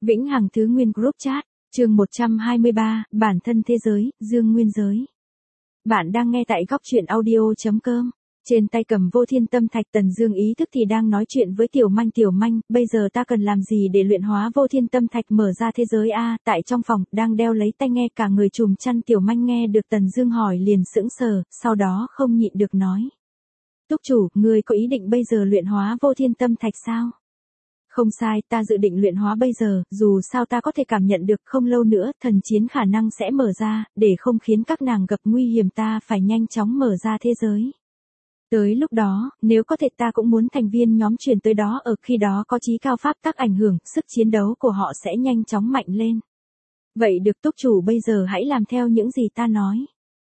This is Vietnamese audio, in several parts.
Vĩnh Hằng Thứ Nguyên Group Chat, chương 123, bản thân thế giới, Dương Nguyên giới. Bạn đang nghe tại góc truyện audio.com. Trên tay cầm vô thiên tâm thạch, Tần Dương ý thức thì đang nói chuyện với Tiểu Manh, bây giờ ta cần làm gì để luyện hóa vô thiên tâm thạch mở ra thế giới a? Tại trong phòng, đang đeo lấy tai nghe cả người trùm chăn Tiểu Manh nghe được Tần Dương hỏi liền sững sờ, sau đó không nhịn được nói. Túc chủ, ngươi có ý định bây giờ luyện hóa vô thiên tâm thạch sao? Không sai, ta dự định luyện hóa bây giờ, dù sao ta có thể cảm nhận được không lâu nữa, thần chiến khả năng sẽ mở ra, để không khiến các nàng gặp nguy hiểm ta phải nhanh chóng mở ra thế giới. Tới lúc đó, nếu có thể ta cũng muốn thành viên nhóm truyền tới đó, ở khi đó có chí cao pháp tắc ảnh hưởng, sức chiến đấu của họ sẽ nhanh chóng mạnh lên. Vậy được túc chủ, bây giờ hãy làm theo những gì ta nói.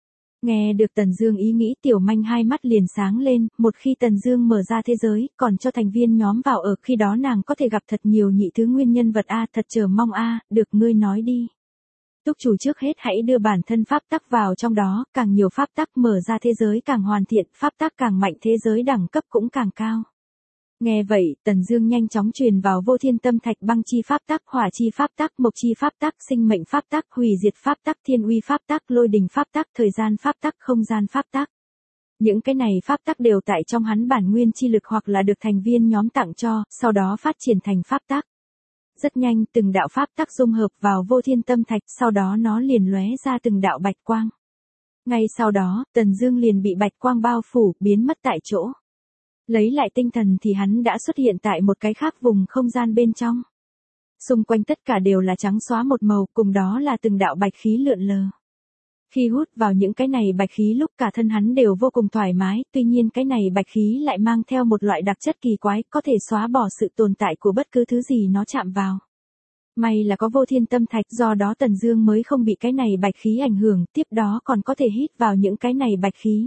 Nghe được Tần Dương ý nghĩ, Tiểu Manh hai mắt liền sáng lên, một khi Tần Dương mở ra thế giới, còn cho thành viên nhóm vào, ở khi đó nàng có thể gặp thật nhiều nhị thứ nguyên nhân vật a, thật chờ mong a, được ngươi nói đi. Túc chủ, trước hết hãy đưa bản thân pháp tắc vào trong đó, càng nhiều pháp tắc mở ra thế giới càng hoàn thiện, pháp tắc càng mạnh thế giới đẳng cấp cũng càng cao. Nghe vậy, Tần Dương nhanh chóng truyền vào vô thiên tâm thạch băng chi pháp tắc, hỏa chi pháp tắc, mộc chi pháp tắc, sinh mệnh pháp tắc, hủy diệt pháp tắc, thiên uy pháp tắc, lôi đình pháp tắc, thời gian pháp tắc, không gian pháp tắc. Những cái này pháp tắc đều tại trong hắn bản nguyên chi lực hoặc là được thành viên nhóm tặng cho, sau đó phát triển thành pháp tắc. Rất nhanh, từng đạo pháp tắc dung hợp vào vô thiên tâm thạch, sau đó nó liền lóe ra từng đạo bạch quang. Ngay sau đó, Tần Dương liền bị bạch quang bao phủ, biến mất tại chỗ. Lấy lại tinh thần thì hắn đã xuất hiện tại một cái khác vùng không gian bên trong. Xung quanh tất cả đều là trắng xóa một màu, cùng đó là từng đạo bạch khí lượn lờ. Khi hút vào những cái này bạch khí, lúc cả thân hắn đều vô cùng thoải mái, tuy nhiên cái này bạch khí lại mang theo một loại đặc chất kỳ quái, có thể xóa bỏ sự tồn tại của bất cứ thứ gì nó chạm vào. May là có vô thiên tâm thạch, do đó Tần Dương mới không bị cái này bạch khí ảnh hưởng, tiếp đó còn có thể hít vào những cái này bạch khí.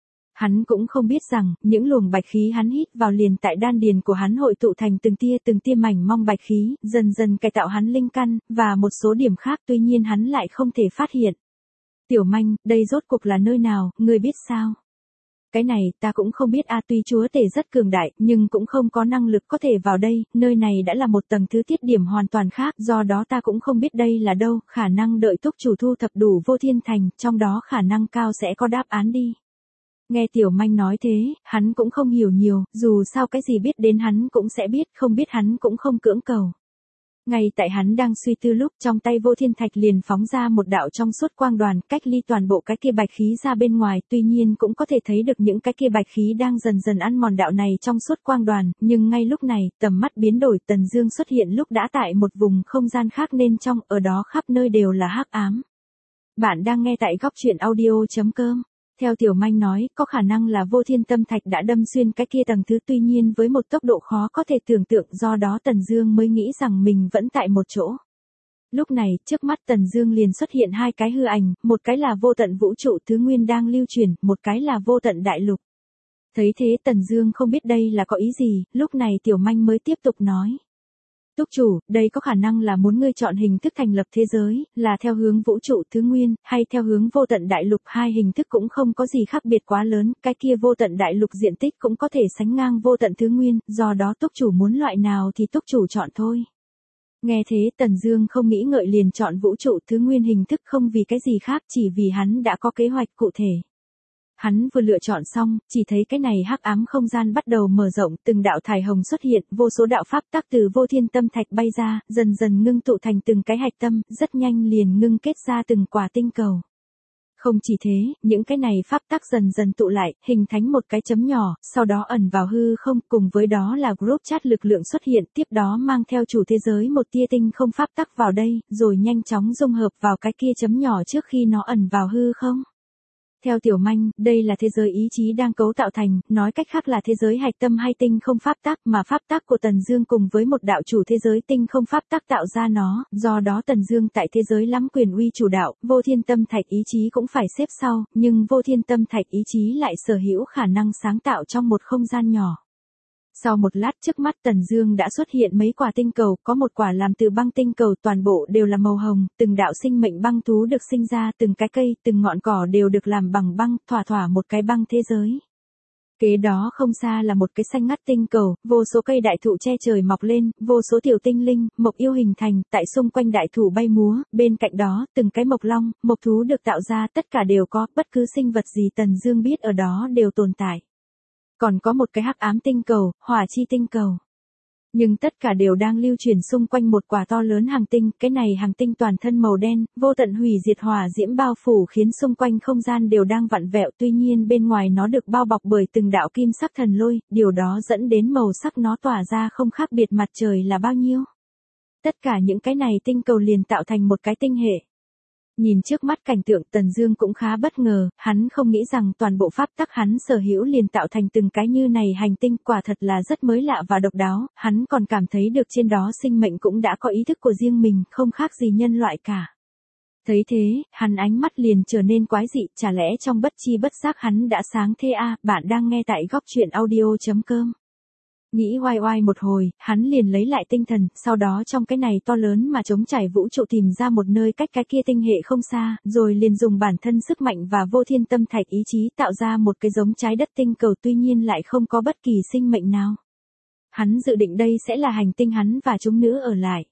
Hắn cũng không biết rằng, những luồng bạch khí hắn hít vào liền tại đan điền của hắn hội tụ thành từng tia mảnh mong bạch khí, dần dần cải tạo hắn linh căn, và một số điểm khác, tuy nhiên hắn lại không thể phát hiện. Tiểu Manh, đây rốt cuộc là nơi nào, ngươi biết sao? Cái này, ta cũng không biết a, tuy chúa tể rất cường đại, nhưng cũng không có năng lực có thể vào đây, nơi này đã là một tầng thứ tiết điểm hoàn toàn khác, do đó ta cũng không biết đây là đâu, khả năng đợi túc chủ thu thập đủ vô thiên thành, trong đó khả năng cao sẽ có đáp án đi. Nghe Tiểu Manh nói thế, hắn cũng không hiểu nhiều, dù sao cái gì biết đến hắn cũng sẽ biết, không biết hắn cũng không cưỡng cầu. Ngay tại hắn đang suy tư lúc, trong tay vô thiên thạch liền phóng ra một đạo trong suốt quang đoàn, cách ly toàn bộ cái kia bạch khí ra bên ngoài, tuy nhiên cũng có thể thấy được những cái kia bạch khí đang dần dần ăn mòn đạo này trong suốt quang đoàn, nhưng ngay lúc này, tầm mắt biến đổi, Tần Dương xuất hiện lúc đã tại một vùng không gian khác nên trong, ở đó khắp nơi đều là hắc ám. Bạn đang nghe tại góc truyện audio.com. Theo Tiểu Manh nói, có khả năng là vô thiên tâm thạch đã đâm xuyên cái kia tầng thứ, tuy nhiên với một tốc độ khó có thể tưởng tượng, do đó Tần Dương mới nghĩ rằng mình vẫn tại một chỗ. Lúc này, trước mắt Tần Dương liền xuất hiện hai cái hư ảnh, một cái là vô tận vũ trụ thứ nguyên đang lưu chuyển, một cái là vô tận đại lục. Thấy thế Tần Dương không biết đây là có ý gì, lúc này Tiểu Manh mới tiếp tục nói. Túc chủ, đây có khả năng là muốn ngươi chọn hình thức thành lập thế giới, là theo hướng vũ trụ thứ nguyên, hay theo hướng vô tận đại lục, hai hình thức cũng không có gì khác biệt quá lớn, cái kia vô tận đại lục diện tích cũng có thể sánh ngang vô tận thứ nguyên, do đó túc chủ muốn loại nào thì túc chủ chọn thôi. Nghe thế Tần Dương không nghĩ ngợi liền chọn vũ trụ thứ nguyên hình thức, không vì cái gì khác, chỉ vì hắn đã có kế hoạch cụ thể. Hắn vừa lựa chọn xong, chỉ thấy cái này hắc ám không gian bắt đầu mở rộng, từng đạo thải hồng xuất hiện, vô số đạo pháp tắc từ vô thiên tâm thạch bay ra, dần dần ngưng tụ thành từng cái hạch tâm, rất nhanh liền ngưng kết ra từng quả tinh cầu. Không chỉ thế, những cái này pháp tắc dần dần tụ lại, hình thành một cái chấm nhỏ, sau đó ẩn vào hư không, cùng với đó là group chat lực lượng xuất hiện, tiếp đó mang theo chủ thế giới một tia tinh không pháp tắc vào đây, rồi nhanh chóng dung hợp vào cái kia chấm nhỏ trước khi nó ẩn vào hư không. Theo Tiểu Manh, đây là thế giới ý chí đang cấu tạo thành, nói cách khác là thế giới hạch tâm hay tinh không pháp tắc, mà pháp tắc của Tần Dương cùng với một đạo chủ thế giới tinh không pháp tắc tạo ra nó, do đó Tần Dương tại thế giới lắm quyền uy chủ đạo, vô thiên tâm thạch ý chí cũng phải xếp sau, nhưng vô thiên tâm thạch ý chí lại sở hữu khả năng sáng tạo trong một không gian nhỏ. Sau một lát trước mắt Tần Dương đã xuất hiện mấy quả tinh cầu, có một quả làm từ băng tinh cầu, toàn bộ đều là màu hồng, từng đạo sinh mệnh băng thú được sinh ra, từng cái cây, từng ngọn cỏ đều được làm bằng băng, thỏa một cái băng thế giới. Kế đó không xa là một cái xanh ngắt tinh cầu, vô số cây đại thụ che trời mọc lên, vô số tiểu tinh linh, mộc yêu hình thành, tại xung quanh đại thụ bay múa, bên cạnh đó, từng cái mộc long, mộc thú được tạo ra, tất cả đều có, bất cứ sinh vật gì Tần Dương biết ở đó đều tồn tại. Còn có một cái hắc ám tinh cầu, hỏa chi tinh cầu. Nhưng tất cả đều đang lưu chuyển xung quanh một quả to lớn hành tinh, cái này hành tinh toàn thân màu đen, vô tận hủy diệt hỏa diễm bao phủ khiến xung quanh không gian đều đang vặn vẹo, tuy nhiên bên ngoài nó được bao bọc bởi từng đạo kim sắc thần lôi, điều đó dẫn đến màu sắc nó tỏa ra không khác biệt mặt trời là bao nhiêu. Tất cả những cái này tinh cầu liền tạo thành một cái tinh hệ. Nhìn trước mắt cảnh tượng Tần Dương cũng khá bất ngờ, hắn không nghĩ rằng toàn bộ pháp tắc hắn sở hữu liền tạo thành từng cái như này hành tinh, quả thật là rất mới lạ và độc đáo, hắn còn cảm thấy được trên đó sinh mệnh cũng đã có ý thức của riêng mình, không khác gì nhân loại cả. Thấy thế, hắn ánh mắt liền trở nên quái dị, chả lẽ trong bất chi bất giác hắn đã sáng thế à? Bạn đang nghe tại góc truyện audio.com. Nghĩ oai oai một hồi, hắn liền lấy lại tinh thần, sau đó trong cái này to lớn mà trống trải vũ trụ tìm ra một nơi cách cái kia tinh hệ không xa, rồi liền dùng bản thân sức mạnh và vô thiên tâm thạch ý chí tạo ra một cái giống trái đất tinh cầu, tuy nhiên lại không có bất kỳ sinh mệnh nào. Hắn dự định đây sẽ là hành tinh hắn và chúng nữ ở lại.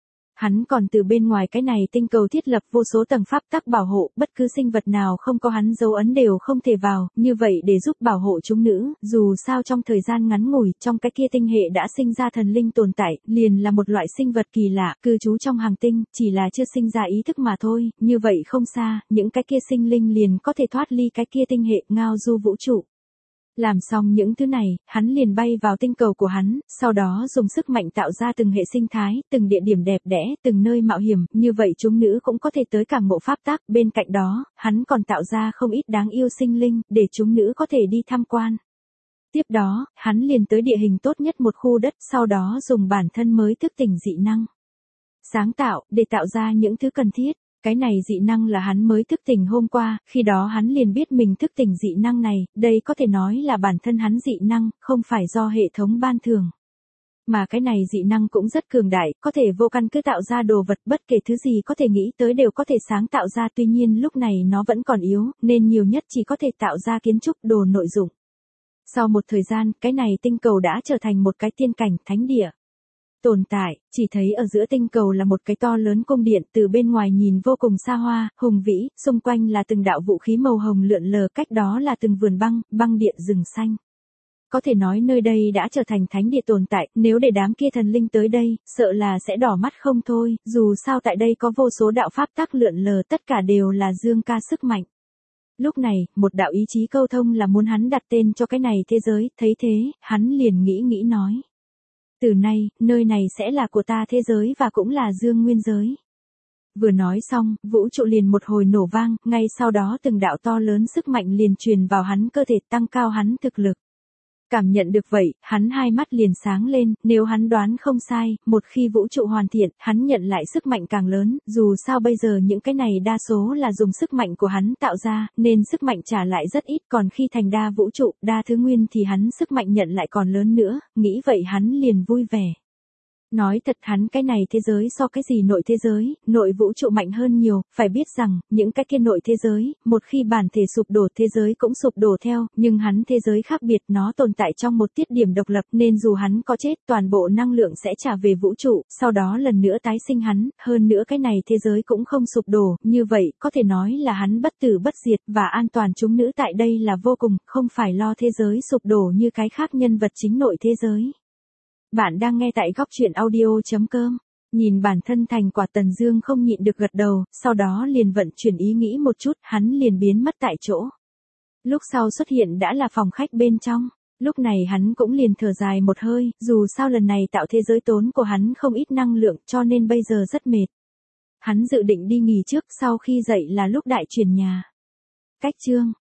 Hắn còn từ bên ngoài cái này tinh cầu thiết lập vô số tầng pháp tắc bảo hộ, bất cứ sinh vật nào không có hắn dấu ấn đều không thể vào, như vậy để giúp bảo hộ chúng nữ, dù sao trong thời gian ngắn ngủi, trong cái kia tinh hệ đã sinh ra thần linh tồn tại, liền là một loại sinh vật kỳ lạ, cư trú trong hành tinh, chỉ là chưa sinh ra ý thức mà thôi, như vậy không xa, những cái kia sinh linh liền có thể thoát ly cái kia tinh hệ, ngao du vũ trụ. Làm xong những thứ này, hắn liền bay vào tinh cầu của hắn, sau đó dùng sức mạnh tạo ra từng hệ sinh thái, từng địa điểm đẹp đẽ, từng nơi mạo hiểm, như vậy chúng nữ cũng có thể tới cảm ngộ pháp tắc, bên cạnh đó, hắn còn tạo ra không ít đáng yêu sinh linh, để chúng nữ có thể đi tham quan. Tiếp đó, hắn liền tới địa hình tốt nhất một khu đất, sau đó dùng bản thân mới thức tỉnh dị năng. Sáng tạo, để tạo ra những thứ cần thiết. Cái này dị năng là hắn mới thức tỉnh hôm qua, khi đó hắn liền biết mình thức tỉnh dị năng này, đây có thể nói là bản thân hắn dị năng, không phải do hệ thống ban thưởng. Mà cái này dị năng cũng rất cường đại, có thể vô căn cứ tạo ra đồ vật, bất kể thứ gì có thể nghĩ tới đều có thể sáng tạo ra, tuy nhiên lúc này nó vẫn còn yếu, nên nhiều nhất chỉ có thể tạo ra kiến trúc đồ nội dụng. Sau một thời gian, cái này tinh cầu đã trở thành một cái tiên cảnh thánh địa. Tồn tại, chỉ thấy ở giữa tinh cầu là một cái to lớn cung điện, từ bên ngoài nhìn vô cùng xa hoa, hùng vĩ, xung quanh là từng đạo vũ khí màu hồng lượn lờ, cách đó là từng vườn băng, băng điện rừng xanh. Có thể nói nơi đây đã trở thành thánh địa tồn tại, nếu để đám kia thần linh tới đây, sợ là sẽ đỏ mắt không thôi, dù sao tại đây có vô số đạo pháp tắc lượn lờ, tất cả đều là dương ca sức mạnh. Lúc này, một đạo ý chí câu thông là muốn hắn đặt tên cho cái này thế giới, thấy thế, hắn liền nghĩ nói. Từ nay, nơi này sẽ là của ta thế giới và cũng là dương nguyên giới. Vừa nói xong, vũ trụ liền một hồi nổ vang, ngay sau đó từng đạo to lớn sức mạnh liền truyền vào hắn cơ thể, tăng cao hắn thực lực. Cảm nhận được vậy, hắn hai mắt liền sáng lên, nếu hắn đoán không sai, một khi vũ trụ hoàn thiện, hắn nhận lại sức mạnh càng lớn, dù sao bây giờ những cái này đa số là dùng sức mạnh của hắn tạo ra, nên sức mạnh trả lại rất ít, còn khi thành đa vũ trụ, đa thứ nguyên thì hắn sức mạnh nhận lại còn lớn nữa, nghĩ vậy hắn liền vui vẻ. Nói thật hắn cái này thế giới so cái gì nội thế giới, nội vũ trụ mạnh hơn nhiều, phải biết rằng, những cái kia nội thế giới, một khi bản thể sụp đổ thế giới cũng sụp đổ theo, nhưng hắn thế giới khác biệt, nó tồn tại trong một tiết điểm độc lập nên dù hắn có chết, toàn bộ năng lượng sẽ trả về vũ trụ, sau đó lần nữa tái sinh hắn, hơn nữa cái này thế giới cũng không sụp đổ, như vậy, có thể nói là hắn bất tử bất diệt, và an toàn chúng nữ tại đây là vô cùng, không phải lo thế giới sụp đổ như cái khác nhân vật chính nội thế giới. Bạn đang nghe tại góc truyện audio.com. Nhìn bản thân thành quả Tần Dương không nhịn được gật đầu, sau đó liền vận chuyển ý nghĩ một chút, hắn liền biến mất tại chỗ. Lúc sau xuất hiện đã là phòng khách bên trong. Lúc này hắn cũng liền thở dài một hơi, dù sao lần này tạo thế giới tốn của hắn không ít năng lượng cho nên bây giờ rất mệt. Hắn dự định đi nghỉ trước, sau khi dậy là lúc đại chuyển nhà. Cách chương